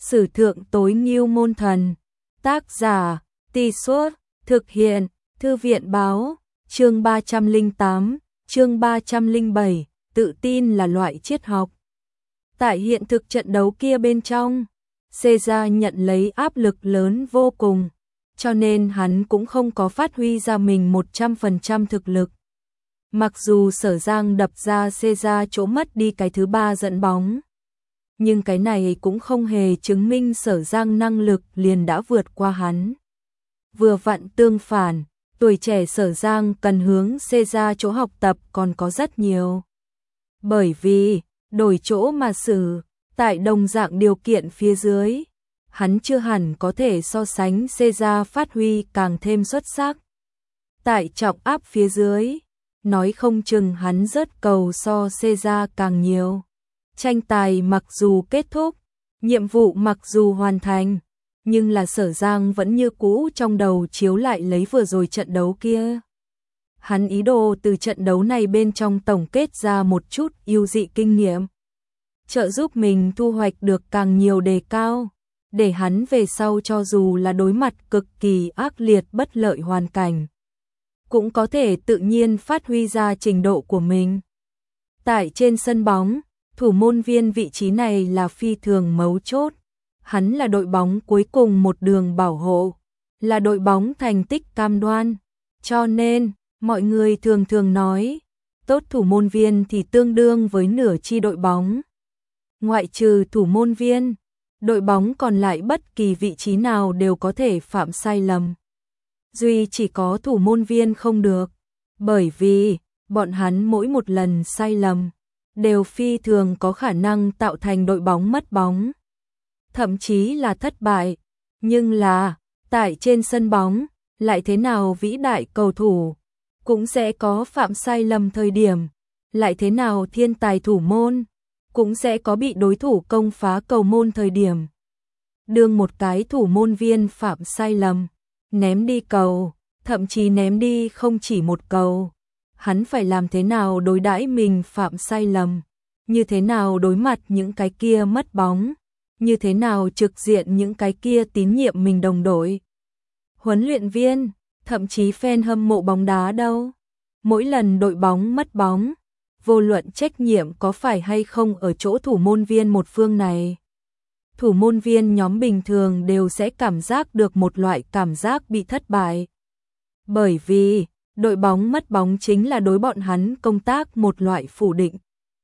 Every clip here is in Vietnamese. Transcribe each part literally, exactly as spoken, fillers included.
Sử thượng tối ngưu môn thần. Tác giả, Tì Suốt, thực hiện, Thư viện báo, chương ba trăm lẻ tám, chương ba trăm lẻ bảy, tự tin là loại triết học. Tại hiện thực trận đấu kia bên trong, Caesar nhận lấy áp lực lớn vô cùng, cho nên hắn cũng không có phát huy ra mình một trăm phần trăm thực lực. Mặc dù Sở Giang đập ra Caesar chỗ mất đi cái thứ ba dẫn bóng, nhưng cái này cũng không hề chứng minh Sở Giang năng lực liền đã vượt qua hắn. Vừa vặn tương phản, tuổi trẻ Sở Giang cần hướng Caesar chỗ học tập còn có rất nhiều. Bởi vì, đổi chỗ mà xử, tại đồng dạng điều kiện phía dưới, hắn chưa hẳn có thể so sánh Caesar phát huy càng thêm xuất sắc. Tại trọng áp phía dưới, nói không chừng hắn rớt cầu so Caesar càng nhiều. Tranh tài mặc dù kết thúc, nhiệm vụ mặc dù hoàn thành, nhưng là Sở Giang vẫn như cũ trong đầu chiếu lại lấy vừa rồi trận đấu kia. Hắn ý đồ từ trận đấu này bên trong tổng kết ra một chút ưu dị kinh nghiệm, trợ giúp mình thu hoạch được càng nhiều đề cao, để hắn về sau cho dù là đối mặt cực kỳ ác liệt bất lợi hoàn cảnh, cũng có thể tự nhiên phát huy ra trình độ của mình. Tại trên sân bóng, thủ môn viên vị trí này là phi thường mấu chốt. Hắn là đội bóng cuối cùng một đường bảo hộ, là đội bóng thành tích cam đoan. Cho nên, mọi người thường thường nói, tốt thủ môn viên thì tương đương với nửa chi đội bóng. Ngoại trừ thủ môn viên, đội bóng còn lại bất kỳ vị trí nào đều có thể phạm sai lầm. Duy chỉ có thủ môn viên không được, bởi vì bọn hắn mỗi một lần sai lầm đều phi thường có khả năng tạo thành đội bóng mất bóng, thậm chí là thất bại. Nhưng là, tại trên sân bóng, lại thế nào vĩ đại cầu thủ cũng sẽ có phạm sai lầm thời điểm, lại thế nào thiên tài thủ môn cũng sẽ có bị đối thủ công phá cầu môn thời điểm. Đương một cái thủ môn viên phạm sai lầm, ném đi cầu, thậm chí ném đi không chỉ một cầu, hắn phải làm thế nào đối đãi mình phạm sai lầm, như thế nào đối mặt những cái kia mất bóng, như thế nào trực diện những cái kia tín nhiệm mình đồng đội. Huấn luyện viên, thậm chí fan hâm mộ bóng đá đâu, mỗi lần đội bóng mất bóng, vô luận trách nhiệm có phải hay không ở chỗ thủ môn viên một phương này, thủ môn viên nhóm bình thường đều sẽ cảm giác được một loại cảm giác bị thất bại. Bởi vì, đội bóng mất bóng chính là đối bọn hắn công tác một loại phủ định.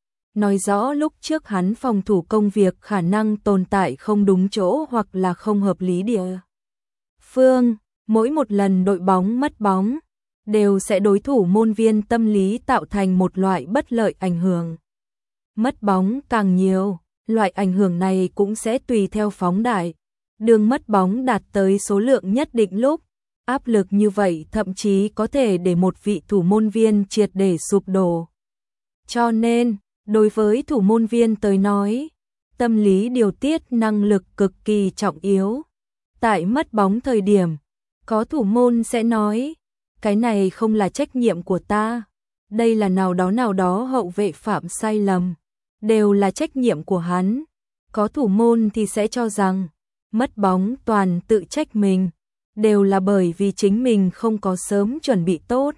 Nói rõ lúc trước hắn phòng thủ công việc khả năng tồn tại không đúng chỗ hoặc là không hợp lý địa phương. Mỗi một lần đội bóng mất bóng, đều sẽ đối thủ môn viên tâm lý tạo thành một loại bất lợi ảnh hưởng. Mất bóng càng nhiều, loại ảnh hưởng này cũng sẽ tùy theo phóng đại. Đường mất bóng đạt tới số lượng nhất định lúc, áp lực như vậy thậm chí có thể để một vị thủ môn viên triệt để sụp đổ. Cho nên, đối với thủ môn viên tới nói, tâm lý điều tiết năng lực cực kỳ trọng yếu. Tại mất bóng thời điểm, có thủ môn sẽ nói, cái này không là trách nhiệm của ta, đây là nào đó nào đó hậu vệ phạm sai lầm, đều là trách nhiệm của hắn. Có thủ môn thì sẽ cho rằng, mất bóng toàn tự trách mình, đều là bởi vì chính mình không có sớm chuẩn bị tốt,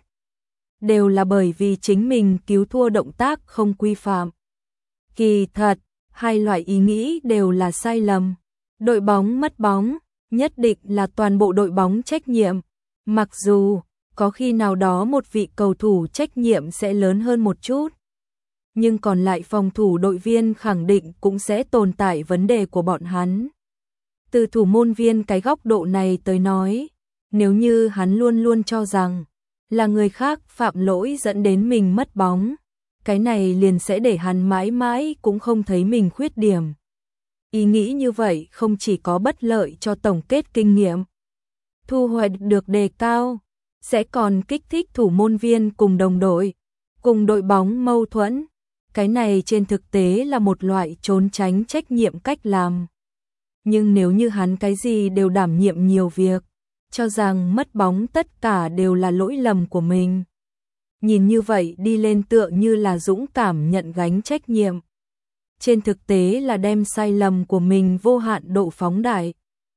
đều là bởi vì chính mình cứu thua động tác không quy phạm. Kỳ thật, hai loại ý nghĩ đều là sai lầm. Đội bóng mất bóng, nhất định là toàn bộ đội bóng trách nhiệm, mặc dù có khi nào đó một vị cầu thủ trách nhiệm sẽ lớn hơn một chút, nhưng còn lại phòng thủ đội viên khẳng định cũng sẽ tồn tại vấn đề của bọn hắn. Từ thủ môn viên cái góc độ này tới nói, nếu như hắn luôn luôn cho rằng là người khác phạm lỗi dẫn đến mình mất bóng, cái này liền sẽ để hắn mãi mãi cũng không thấy mình khuyết điểm. Ý nghĩ như vậy không chỉ có bất lợi cho tổng kết kinh nghiệm, thu hoạch được đề cao, sẽ còn kích thích thủ môn viên cùng đồng đội, cùng đội bóng mâu thuẫn. Cái này trên thực tế là một loại trốn tránh trách nhiệm cách làm. Nhưng nếu như hắn cái gì đều đảm nhiệm nhiều việc, cho rằng mất bóng tất cả đều là lỗi lầm của mình, nhìn như vậy đi lên tựa như là dũng cảm nhận gánh trách nhiệm. trên thực tế là đem sai lầm của mình vô hạn độ phóng đại,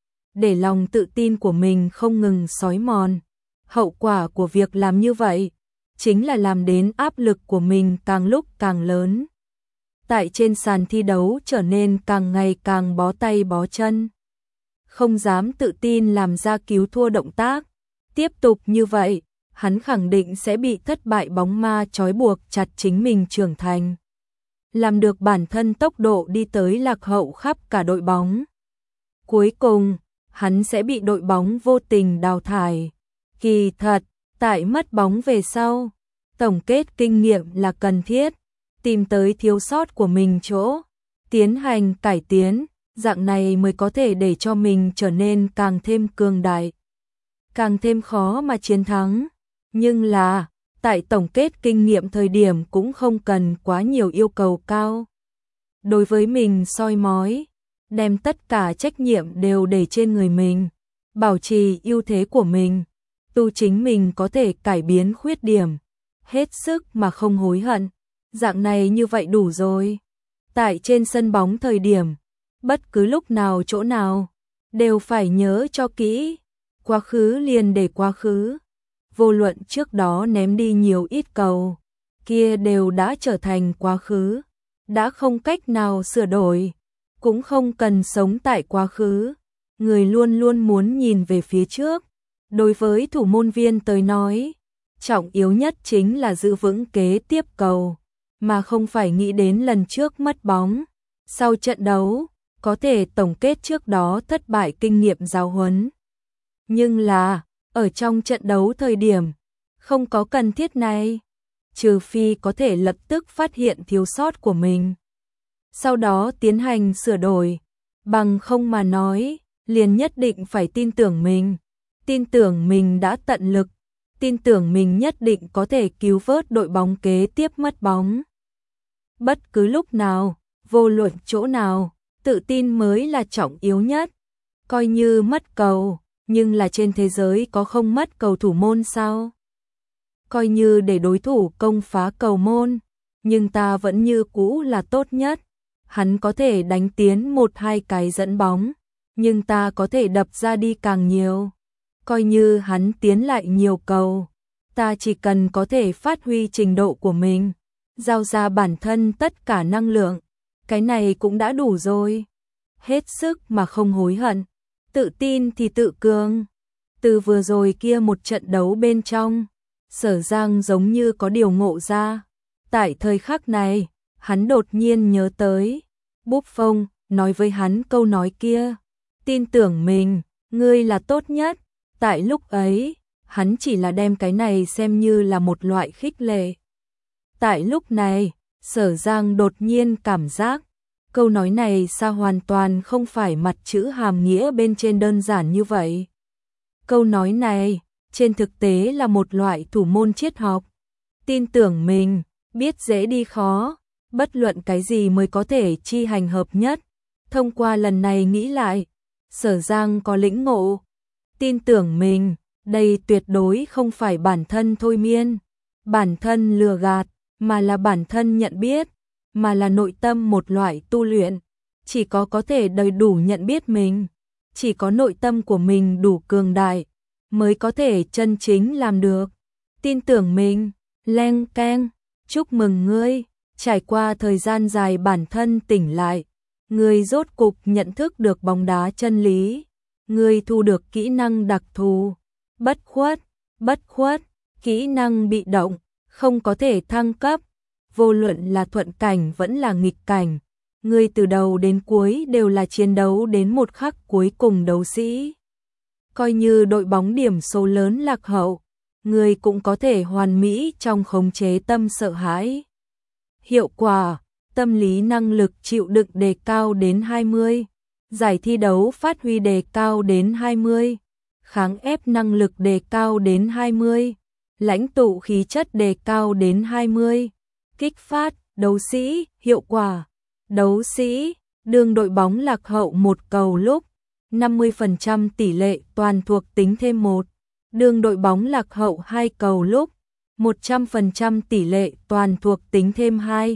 để lòng tự tin của mình không ngừng xói mòn. Hậu quả của việc làm như vậy chính là làm đến áp lực của mình càng lúc càng lớn. Tại trên sàn thi đấu trở nên càng ngày càng bó tay bó chân. Không dám tự tin làm ra cứu thua động tác. Tiếp tục như vậy, hắn khẳng định sẽ bị thất bại bóng ma trói buộc chặt chính mình trưởng thành. Làm được bản thân tốc độ đi tới lạc hậu khắp cả đội bóng. Cuối cùng, hắn sẽ bị đội bóng vô tình đào thải. Kỳ thật, tại mất bóng về sau, tổng kết kinh nghiệm là cần thiết, tìm tới thiếu sót của mình chỗ, tiến hành cải tiến, dạng này mới có thể để cho mình trở nên càng thêm cường đại, càng thêm khó mà chiến thắng. Nhưng là, tại tổng kết kinh nghiệm thời điểm cũng không cần quá nhiều yêu cầu cao. Đối với mình soi mói, đem tất cả trách nhiệm đều để trên người mình, bảo trì ưu thế của mình, tu chính mình có thể cải biến khuyết điểm, hết sức mà không hối hận. Dạng này như vậy đủ rồi. Tại trên sân bóng thời điểm, bất cứ lúc nào chỗ nào, đều phải nhớ cho kỹ, quá khứ liền để quá khứ. Vô luận trước đó ném đi nhiều ít cầu, kia đều đã trở thành quá khứ, đã không cách nào sửa đổi, cũng không cần sống tại quá khứ. Người luôn luôn muốn nhìn về phía trước. Đối với thủ môn viên tới nói, trọng yếu nhất chính là giữ vững kế tiếp cầu, mà không phải nghĩ đến lần trước mất bóng. Sau trận đấu, có thể tổng kết trước đó thất bại kinh nghiệm giáo huấn. Nhưng là, ở trong trận đấu thời điểm, không có cần thiết này, trừ phi có thể lập tức phát hiện thiếu sót của mình. Sau đó tiến hành sửa đổi, bằng không mà nói, liền nhất định phải tin tưởng mình. Tin tưởng mình đã tận lực, tin tưởng mình nhất định có thể cứu vớt đội bóng kế tiếp mất bóng. Bất cứ lúc nào, vô luận chỗ nào, tự tin mới là trọng yếu nhất. Coi như mất cầu, nhưng là trên thế giới có không mất cầu thủ môn sao? Coi như để đối thủ công phá cầu môn, nhưng ta vẫn như cũ là tốt nhất. Hắn có thể đánh tiến một hai cái dẫn bóng, nhưng ta có thể đập ra đi càng nhiều. Coi như hắn tiến lại nhiều cầu, ta chỉ cần có thể phát huy trình độ của mình, giao ra bản thân tất cả năng lượng, cái này cũng đã đủ rồi. Hết sức mà không hối hận, tự tin thì tự cường. Từ vừa rồi kia một trận đấu bên trong, Sở Giang giống như có điều ngộ ra. Tại thời khắc này, hắn đột nhiên nhớ tới Buffon nói với hắn câu nói kia, tin tưởng mình, ngươi là tốt nhất. Tại lúc ấy, hắn chỉ là đem cái này xem như là một loại khích lệ. Tại lúc này, Sở Giang đột nhiên cảm giác, câu nói này sao hoàn toàn không phải mặt chữ hàm nghĩa bên trên đơn giản như vậy. Câu nói này, trên thực tế là một loại thủ môn triết học. Tin tưởng mình, biết dễ đi khó, bất luận cái gì mới có thể chi hành hợp nhất. Thông qua lần này nghĩ lại, Sở Giang có lĩnh ngộ. Tin tưởng mình, đây tuyệt đối không phải bản thân thôi miên, bản thân lừa gạt, mà là bản thân nhận biết, mà là nội tâm một loại tu luyện. Chỉ có có thể đầy đủ nhận biết mình, chỉ có nội tâm của mình đủ cường đại, mới có thể chân chính làm được. Tin tưởng mình, leng keng, chúc mừng ngươi, trải qua thời gian dài bản thân tỉnh lại, ngươi rốt cục nhận thức được bóng đá chân lý. Ngươi thu được kỹ năng đặc thù, bất khuất, bất khuất, kỹ năng bị động, không có thể thăng cấp, vô luận là thuận cảnh vẫn là nghịch cảnh. Ngươi từ đầu đến cuối đều là chiến đấu đến một khắc cuối cùng đấu sĩ. Coi như đội bóng điểm số lớn lạc hậu, ngươi cũng có thể hoàn mỹ trong khống chế tâm sợ hãi. Hiệu quả, tâm lý năng lực chịu đựng đề cao đến hai mươi. Giải thi đấu phát huy đề cao đến hai mươi, kháng ép năng lực đề cao đến hai mươi, lãnh tụ khí chất đề cao đến hai mươi, kích phát, đấu sĩ, hiệu quả, đấu sĩ, đương đội bóng lạc hậu một cầu lúc, năm mươi phần trăm tỷ lệ toàn thuộc tính thêm một, đương đội bóng lạc hậu hai cầu lúc, một trăm phần trăm tỷ lệ toàn thuộc tính thêm hai,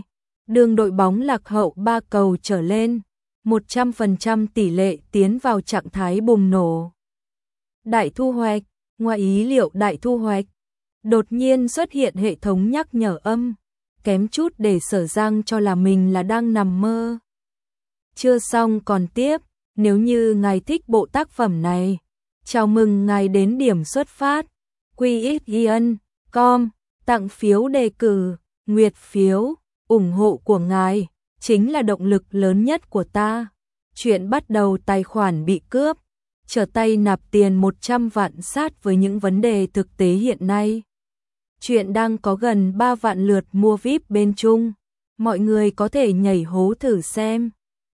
Đường đội bóng lạc hậu ba cầu trở lên, một trăm phần trăm tỷ lệ tiến vào trạng thái bùng nổ. Đại thu hoạch, ngoài ý liệu đại thu hoạch. Đột nhiên xuất hiện hệ thống nhắc nhở âm, kém chút để Sở Giang cho là mình là đang nằm mơ. Chưa xong còn tiếp, nếu như ngài thích bộ tác phẩm này, chào mừng ngài đến điểm xuất phát, quy ích chấm com, tặng phiếu đề cử, nguyệt phiếu, ủng hộ của ngài, chính là động lực lớn nhất của ta. Chuyện bắt đầu tài khoản bị cướp, trở tay nạp tiền một trăm vạn sát với những vấn đề thực tế hiện nay. Chuyện đang có gần ba vạn lượt mua vi ai pi bên Trung, mọi người có thể nhảy hố thử xem.